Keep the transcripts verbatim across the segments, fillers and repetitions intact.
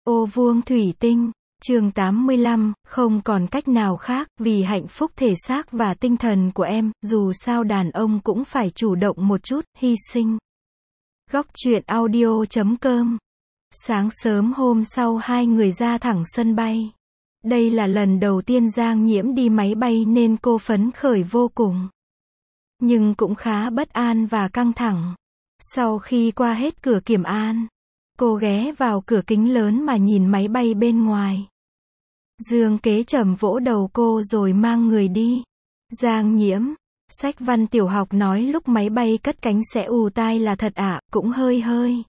Ô vuông thủy tinh, chương tám mươi lăm, không còn cách nào khác, vì hạnh phúc thể xác và tinh thần của em, dù sao đàn ông cũng phải chủ động một chút, hy sinh. Góc truyện audio chấm com. Sáng sớm hôm sau hai người ra thẳng sân bay. Đây là lần đầu tiên Giang Nhiễm đi máy bay nên cô phấn khởi vô cùng. Nhưng cũng khá bất an và căng thẳng. Sau khi qua hết cửa kiểm an, cô ghé vào cửa kính lớn mà nhìn máy bay bên ngoài. Dương Kế Trầm vỗ đầu cô rồi mang người đi. Giang Nhiễm, sách văn tiểu học nói lúc máy bay cất cánh sẽ ù tai là thật ạ, à, cũng hơi hơi.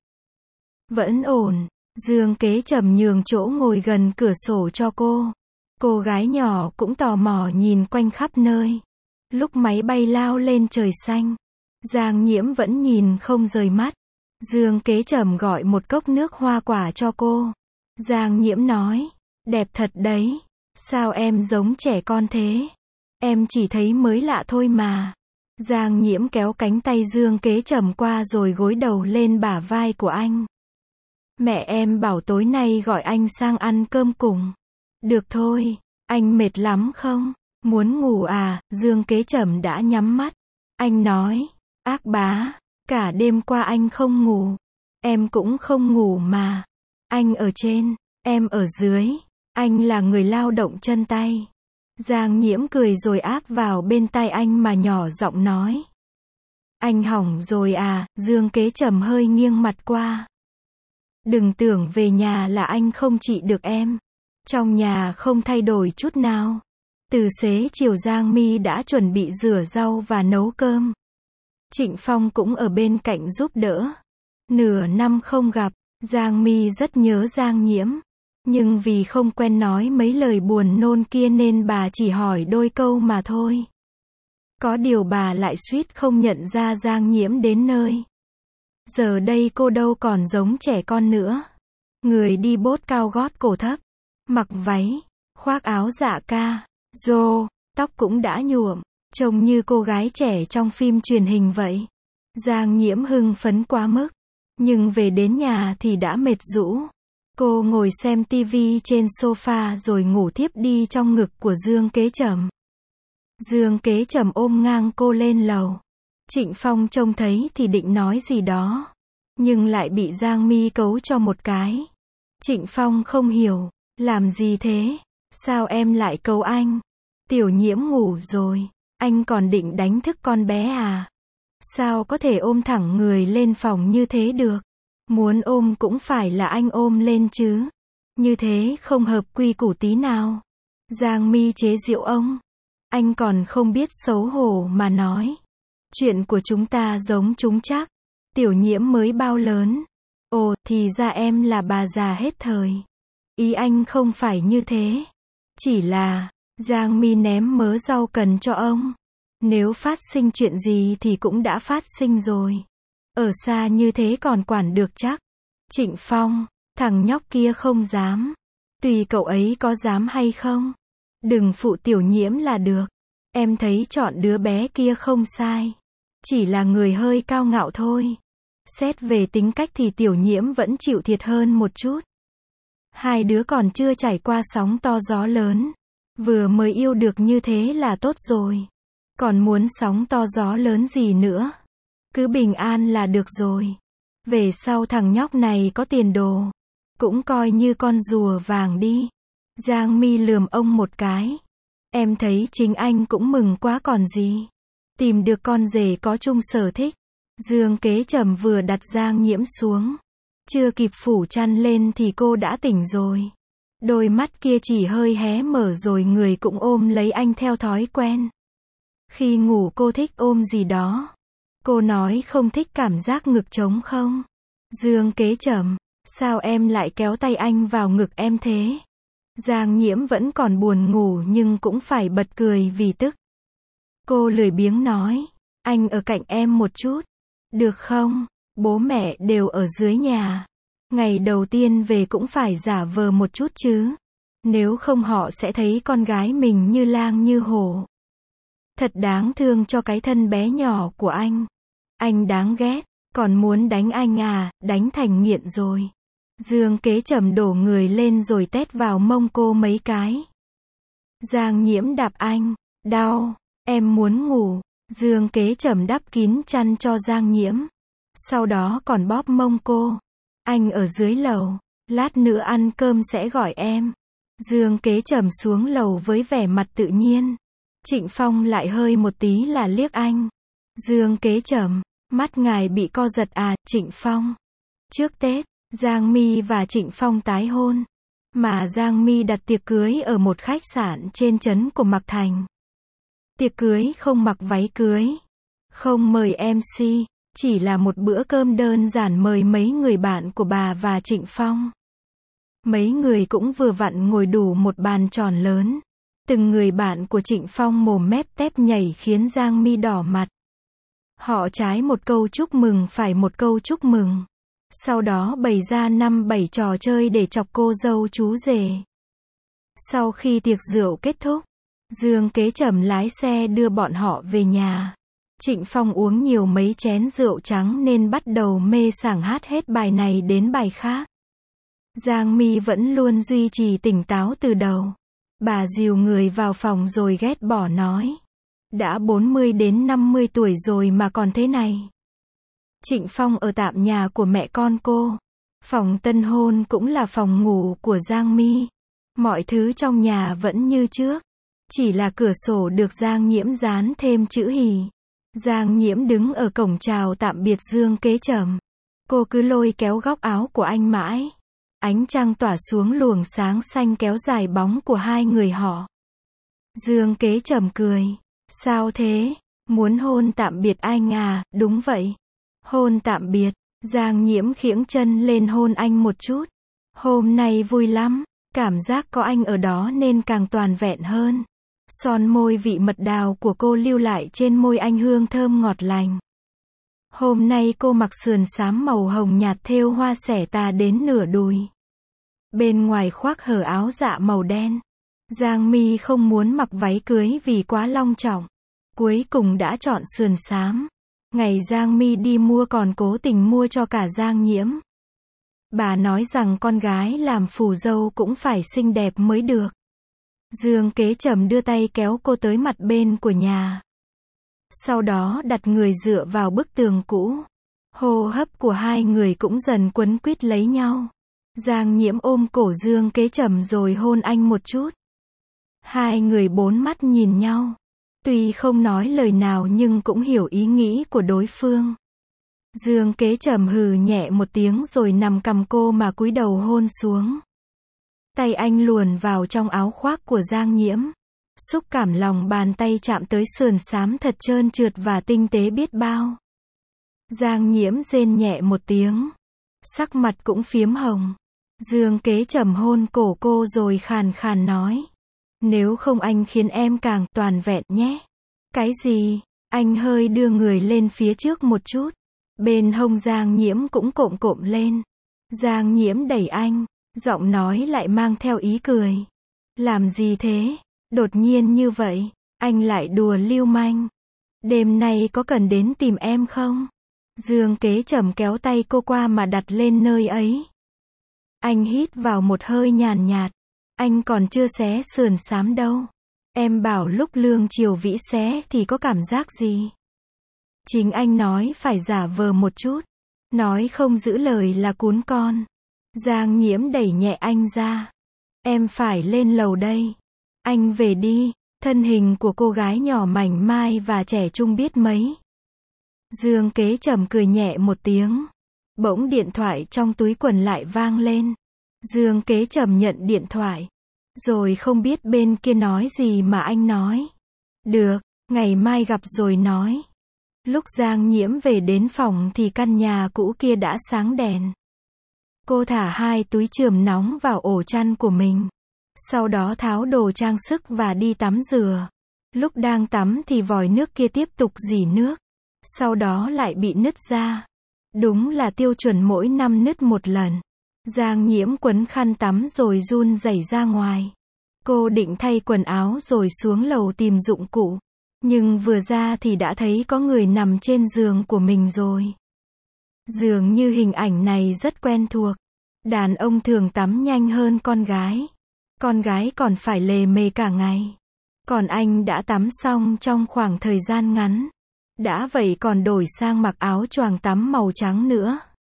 Vẫn ổn. Dương Kế Trầm nhường chỗ ngồi gần cửa sổ cho cô. Cô gái nhỏ cũng tò mò nhìn quanh khắp nơi. Lúc máy bay lao lên trời xanh, Giang Nhiễm vẫn nhìn không rời mắt. Dương Kế Trầm gọi một cốc nước hoa quả cho cô. Giang Nhiễm nói, đẹp thật đấy. Sao em giống trẻ con thế? Em chỉ thấy mới lạ thôi mà. Giang Nhiễm kéo cánh tay Dương Kế Trầm qua rồi gối đầu lên bả vai của anh. Mẹ em bảo tối nay gọi anh sang ăn cơm cùng. Được thôi, anh mệt lắm không? Muốn ngủ à? Dương Kế Trầm đã nhắm mắt. Anh nói, ác bá, cả đêm qua anh không ngủ. Em cũng không ngủ mà. Anh ở trên, em ở dưới. Anh là người lao động chân tay. Giang Nhiễm cười rồi áp vào bên tai anh mà nhỏ giọng nói. Anh hỏng rồi à? Dương Kế Trầm hơi nghiêng mặt qua. Đừng tưởng về nhà là anh không trị được em. Trong nhà không thay đổi chút nào. Từ xế chiều Giang Mi đã chuẩn bị rửa rau và nấu cơm. Trịnh Phong cũng ở bên cạnh giúp đỡ. Nửa năm không gặp, Giang Mi rất nhớ Giang Nhiễm. Nhưng vì không quen nói mấy lời buồn nôn kia nên bà chỉ hỏi đôi câu mà thôi. Có điều bà lại suýt không nhận ra Giang Nhiễm đến nơi. Giờ đây cô đâu còn giống trẻ con nữa. Người đi bốt cao gót cổ thấp. Mặc váy, khoác áo dạ ca, rô, tóc cũng đã nhuộm. Trông như cô gái trẻ trong phim truyền hình vậy. Giang Nhiễm hưng phấn quá mức. Nhưng về đến nhà thì đã mệt rũ. Cô ngồi xem tivi trên sofa rồi ngủ thiếp đi trong ngực của Dương Kế Trầm. Dương Kế Trầm ôm ngang cô lên lầu. Trịnh Phong trông thấy thì định nói gì đó. Nhưng lại bị Giang Mi cấu cho một cái. Trịnh Phong không hiểu. Làm gì thế? Sao em lại cấu anh? Tiểu Nhiễm ngủ rồi. Anh còn định đánh thức con bé à? Sao có thể ôm thẳng người lên phòng như thế được? Muốn ôm cũng phải là anh ôm lên chứ. Như thế không hợp quy củ tí nào. Giang Mi chế giễu ông. Anh còn không biết xấu hổ mà nói. Chuyện của chúng ta giống chúng chắc. Tiểu Nhiễm mới bao lớn. Ồ, thì ra em là bà già hết thời. Ý anh không phải như thế. Chỉ là, Giang Mi ném mớ rau cần cho ông. Nếu phát sinh chuyện gì thì cũng đã phát sinh rồi. Ở xa như thế còn quản được chắc. Trịnh Phong, thằng nhóc kia không dám. Tùy cậu ấy có dám hay không. Đừng phụ Tiểu Nhiễm là được. Em thấy chọn đứa bé kia không sai. Chỉ là người hơi cao ngạo thôi. Xét về tính cách thì Tiểu Nhiễm vẫn chịu thiệt hơn một chút. Hai đứa còn chưa trải qua sóng to gió lớn. Vừa mới yêu được như thế là tốt rồi. Còn muốn sóng to gió lớn gì nữa. Cứ bình an là được rồi. Về sau thằng nhóc này có tiền đồ. Cũng coi như con rùa vàng đi. Giang Mi lườm ông một cái. Em thấy chính anh cũng mừng quá còn gì. Tìm được con rể có chung sở thích. Dương Kế Trầm vừa đặt Giang Nhiễm xuống. Chưa kịp phủ chăn lên thì cô đã tỉnh rồi. Đôi mắt kia chỉ hơi hé mở rồi người cũng ôm lấy anh theo thói quen. Khi ngủ cô thích ôm gì đó. Cô nói không thích cảm giác ngực trống không? Dương Kế Trầm, sao em lại kéo tay anh vào ngực em thế? Giang Nhiễm vẫn còn buồn ngủ nhưng cũng phải bật cười vì tức. Cô lười biếng nói, anh ở cạnh em một chút. Được không? Bố mẹ đều ở dưới nhà. Ngày đầu tiên về cũng phải giả vờ một chút chứ. Nếu không họ sẽ thấy con gái mình như lang như hổ. Thật đáng thương cho cái thân bé nhỏ của anh. Anh đáng ghét. Còn muốn đánh anh à? Đánh thành nghiện rồi. Dương Kế Trầm đổ người lên rồi tét vào mông cô mấy cái. Giang Nhiễm đạp anh. Đau. Em muốn ngủ. Dương Kế Trầm đắp kín chăn cho Giang Nhiễm. Sau đó còn bóp mông cô. Anh ở dưới lầu. Lát nữa ăn cơm sẽ gọi em. Dương Kế Trầm xuống lầu với vẻ mặt tự nhiên. Trịnh Phong lại hơi một tí là liếc anh. Dương Kế Trầm, mắt ngài bị co giật à, Trịnh Phong. Trước Tết, Giang My và Trịnh Phong tái hôn. Mà Giang My đặt tiệc cưới ở một khách sạn trên trấn của Mạc Thành. Tiệc cưới không mặc váy cưới. Không mời em xê, chỉ là một bữa cơm đơn giản mời mấy người bạn của bà và Trịnh Phong. Mấy người cũng vừa vặn ngồi đủ một bàn tròn lớn. Từng người bạn của Trịnh Phong mồm mép tép nhảy khiến Giang My đỏ mặt. Họ trái một câu chúc mừng phải một câu chúc mừng. Sau đó bày ra năm bảy trò chơi để chọc cô dâu chú rể. Sau khi tiệc rượu kết thúc, Dương Kế Trầm lái xe đưa bọn họ về nhà. Trịnh Phong uống nhiều mấy chén rượu trắng nên bắt đầu mê sảng hát hết bài này đến bài khác. Giang My vẫn luôn duy trì tỉnh táo từ đầu. Bà dìu người vào phòng rồi ghét bỏ nói. Đã bốn mươi đến năm mươi tuổi rồi mà còn thế này. Trịnh Phong ở tạm nhà của mẹ con cô. Phòng tân hôn cũng là phòng ngủ của Giang My. Mọi thứ trong nhà vẫn như trước. Chỉ là cửa sổ được Giang Nhiễm dán thêm chữ hỉ. Giang Nhiễm đứng ở cổng chào tạm biệt Dương Kế Trầm. Cô cứ lôi kéo góc áo của anh mãi. Ánh trăng tỏa xuống luồng sáng xanh kéo dài bóng của hai người họ. Dương Kế Trầm cười. Sao thế? Muốn hôn tạm biệt anh à? Đúng vậy. Hôn tạm biệt. Giang Nhiễm khiễng chân lên hôn anh một chút. Hôm nay vui lắm. Cảm giác có anh ở đó nên càng toàn vẹn hơn. Son môi vị mật đào của cô lưu lại trên môi anh hương thơm ngọt lành. Hôm nay cô mặc sườn xám màu hồng nhạt thêu hoa xẻ tà đến nửa đùi. Bên ngoài khoác hở áo dạ màu đen. Giang My không muốn mặc váy cưới vì quá long trọng. Cuối cùng đã chọn sườn xám. Ngày Giang My đi mua còn cố tình mua cho cả Giang Nhiễm. Bà nói rằng con gái làm phù dâu cũng phải xinh đẹp mới được. Dương Kế Trầm đưa tay kéo cô tới mặt bên của nhà. Sau đó đặt người dựa vào bức tường cũ. Hô hấp của hai người cũng dần quấn quýt lấy nhau. Giang Nhiễm ôm cổ Dương Kế Trầm rồi hôn anh một chút. Hai người bốn mắt nhìn nhau. Tuy không nói lời nào nhưng cũng hiểu ý nghĩ của đối phương. Dương Kế Trầm hừ nhẹ một tiếng rồi nằm cầm cô mà cúi đầu hôn xuống. Tay anh luồn vào trong áo khoác của Giang Nhiễm. Xúc cảm lòng bàn tay chạm tới sườn xám thật trơn trượt và tinh tế biết bao. Giang Nhiễm rên nhẹ một tiếng. Sắc mặt cũng phiếm hồng. Dương Kế Trầm hôn cổ cô rồi khàn khàn nói. Nếu không anh khiến em càng toàn vẹn nhé. Cái gì? Anh hơi đưa người lên phía trước một chút. Bên hông Giang Nhiễm cũng cộm cộm lên. Giang Nhiễm đẩy anh. Giọng nói lại mang theo ý cười. Làm gì thế? Đột nhiên như vậy. Anh lại đùa lưu manh. Đêm nay có cần đến tìm em không? Dương Kế Trầm kéo tay cô qua mà đặt lên nơi ấy. Anh hít vào một hơi nhàn nhạt. Anh còn chưa xé sườn xám đâu. Em bảo lúc Lương Triều Vĩ xé thì có cảm giác gì? Chính anh nói phải giả vờ một chút. Nói không giữ lời là cún con. Giang Nhiễm đẩy nhẹ anh ra. Em phải lên lầu đây. Anh về đi. Thân hình của cô gái nhỏ mảnh mai và trẻ trung biết mấy. Dương Kế Trầm cười nhẹ một tiếng. Bỗng điện thoại trong túi quần lại vang lên. Dương Kế Trầm nhận điện thoại. Rồi không biết bên kia nói gì mà anh nói. Được, ngày mai gặp rồi nói. Lúc Giang Nhiễm về đến phòng thì căn nhà cũ kia đã sáng đèn. Cô thả hai túi chườm nóng vào ổ chăn của mình. Sau đó tháo đồ trang sức và đi tắm rửa. Lúc đang tắm thì vòi nước kia tiếp tục rỉ nước. Sau đó lại bị nứt ra. Đúng là tiêu chuẩn mỗi năm nứt một lần. Giang Nhiễm quấn khăn tắm rồi run rẩy ra ngoài. Cô định thay quần áo rồi xuống lầu tìm dụng cụ. Nhưng vừa ra thì đã thấy có người nằm trên giường của mình rồi. Dường như hình ảnh này rất quen thuộc. Đàn ông thường tắm nhanh hơn con gái. Con gái còn phải lề mề cả ngày. Còn anh đã tắm xong trong khoảng thời gian ngắn. Đã vậy còn đổi sang mặc áo choàng tắm màu trắng nữa.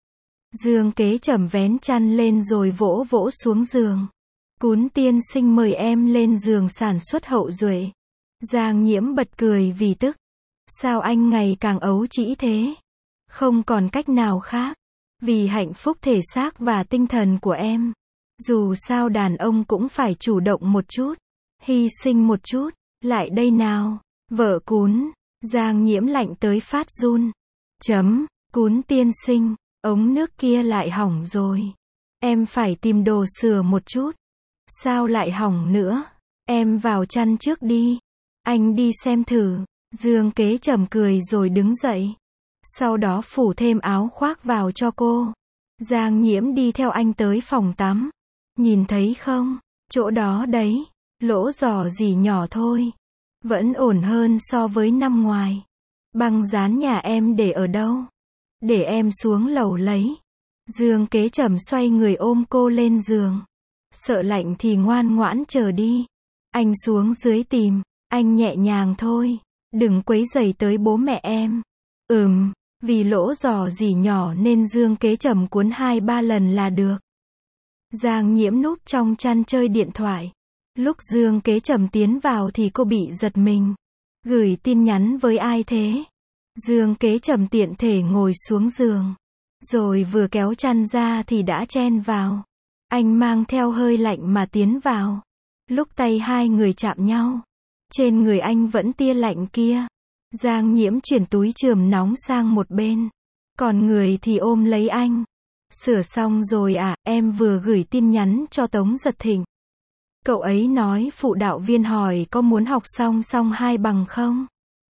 Dương Kế Trầm vén chăn lên rồi vỗ vỗ xuống giường. Cún tiên sinh mời em lên giường sản xuất hậu duệ. Giang Nhiễm bật cười vì tức. Sao anh ngày càng ấu trĩ thế? Không còn cách nào khác. Vì hạnh phúc thể xác và tinh thần của em. Dù sao đàn ông cũng phải chủ động một chút. Hy sinh một chút. Lại đây nào. Vợ Cún. Giang Nhiễm lạnh tới phát run. Chấm. Cún tiên sinh. Ống nước kia lại hỏng rồi. Em phải tìm đồ sửa một chút. Sao lại hỏng nữa? Em vào chăn trước đi. Anh đi xem thử. Dương Kế Trầm cười rồi đứng dậy. Sau đó phủ thêm áo khoác vào cho cô. Giang Nhiễm đi theo anh tới phòng tắm. Nhìn thấy không? Chỗ đó đấy. Lỗ giò gì nhỏ thôi. Vẫn ổn hơn so với năm ngoài. Băng dán nhà em để ở đâu? Để em xuống lầu lấy. Dương Kế Trầm xoay người ôm cô lên giường. Sợ lạnh thì ngoan ngoãn chờ đi. Anh xuống dưới tìm. Anh nhẹ nhàng thôi. Đừng quấy rầy tới bố mẹ em. Ừm, vì lỗ giò gì nhỏ nên Dương Kế Trầm cuốn hai ba lần là được. Giang Nhiễm núp trong chăn chơi điện thoại. Lúc Dương Kế Trầm tiến vào thì cô bị giật mình. Gửi tin nhắn với ai thế? Dương Kế Trầm tiện thể ngồi xuống giường. Rồi vừa kéo chăn ra thì đã chen vào. Anh mang theo hơi lạnh mà tiến vào. Lúc tay hai người chạm nhau. Trên người anh vẫn tia lạnh kia. Giang Nhiễm chuyển túi chườm nóng sang một bên. Còn người thì ôm lấy anh. Sửa xong rồi à, em vừa gửi tin nhắn cho Tống Giật Thịnh. Cậu ấy nói phụ đạo viên hỏi có muốn học song song hai bằng không?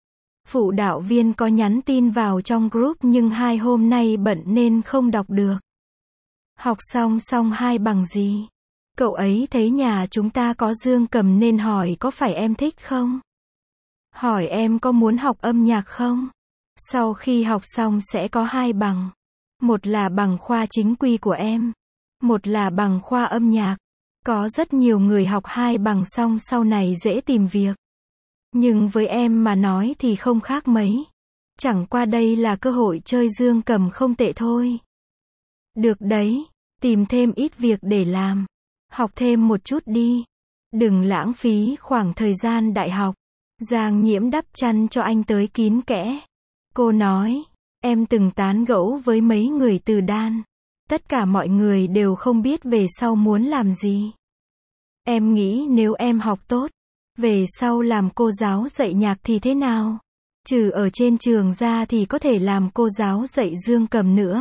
Phụ đạo viên có nhắn tin vào trong group nhưng hai hôm nay bận nên không đọc được. Học song song hai bằng gì? Cậu ấy thấy nhà chúng ta có dương cầm nên hỏi có phải em thích không? Hỏi em có muốn học âm nhạc không? Sau khi học xong sẽ có hai bằng. Một là bằng khoa chính quy của em. Một là bằng khoa âm nhạc. Có rất nhiều người học hai bằng xong sau này dễ tìm việc. Nhưng với em mà nói thì không khác mấy. Chẳng qua đây là cơ hội chơi dương cầm không tệ thôi. Được đấy, tìm thêm ít việc để làm. Học thêm một chút đi. Đừng lãng phí khoảng thời gian đại học. Giang Nhiễm đắp chăn cho anh tới kín kẽ. Cô nói, em từng tán gẫu với mấy người từ đan. Tất cả mọi người đều không biết về sau muốn làm gì. Em nghĩ nếu em học tốt, về sau làm cô giáo dạy nhạc thì thế nào? Trừ ở trên trường ra thì có thể làm cô giáo dạy dương cầm nữa.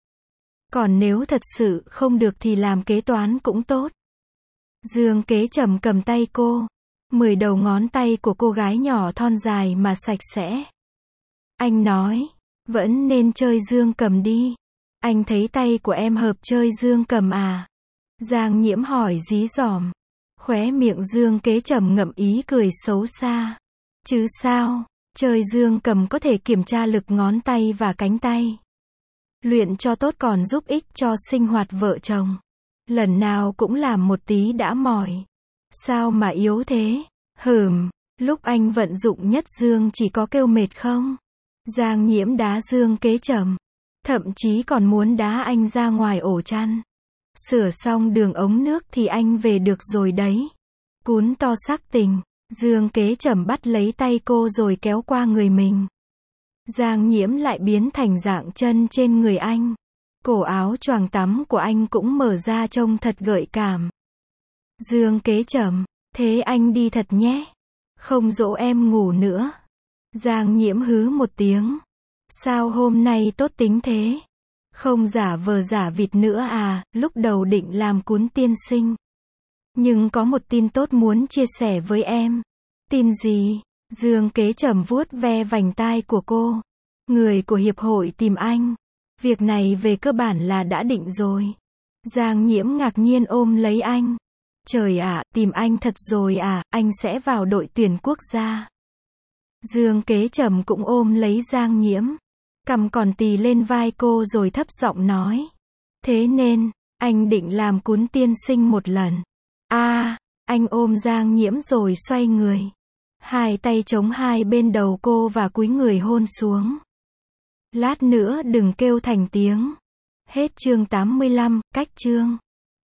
Còn nếu thật sự không được thì làm kế toán cũng tốt. Dương Kế Trầm cầm tay cô. Mười đầu ngón tay của cô gái nhỏ thon dài mà sạch sẽ. Anh nói, vẫn nên chơi dương cầm đi. Anh thấy tay của em hợp chơi dương cầm à? Giang Nhiễm hỏi dí dỏm. Khóe miệng Dương Kế Trầm ngậm ý cười xấu xa. Chứ sao, chơi dương cầm có thể kiểm tra lực ngón tay và cánh tay. Luyện cho tốt còn giúp ích cho sinh hoạt vợ chồng. Lần nào cũng làm một tí đã mỏi. Sao mà yếu thế? Hừm, lúc anh vận dụng nhất Dương chỉ có kêu mệt không? Giang Nhiễm đá Dương Kế Trầm. Thậm chí còn muốn đá anh ra ngoài ổ chăn. Sửa xong đường ống nước thì anh về được rồi đấy. Cún to sắc tình. Dương Kế Trầm bắt lấy tay cô rồi kéo qua người mình. Giang Nhiễm lại biến thành dạng chân trên người anh. Cổ áo choàng tắm của anh cũng mở ra trông thật gợi cảm. Dương Kế Trầm, thế anh đi thật nhé. Không dỗ em ngủ nữa. Giang Nhiễm hứ một tiếng. Sao hôm nay tốt tính thế? Không giả vờ giả vịt nữa à, lúc đầu định làm Cún tiên sinh. Nhưng có một tin tốt muốn chia sẻ với em. Tin gì? Dương Kế Trầm vuốt ve vành tai của cô. Người của hiệp hội tìm anh. Việc này về cơ bản là đã định rồi. Giang Nhiễm ngạc nhiên ôm lấy anh. Trời ạ, tìm anh thật rồi à, anh sẽ vào đội tuyển quốc gia. Dương Kế Trầm cũng ôm lấy Giang Nhiễm. Cằm còn tì lên vai cô rồi thấp giọng nói. Thế nên, Anh định làm Cún tiên sinh một lần. A, anh ôm Giang Nhiễm rồi xoay người. Hai tay chống hai bên đầu cô và cúi người hôn xuống. Lát nữa đừng kêu thành tiếng. Hết chương tám mươi lăm, cách chương.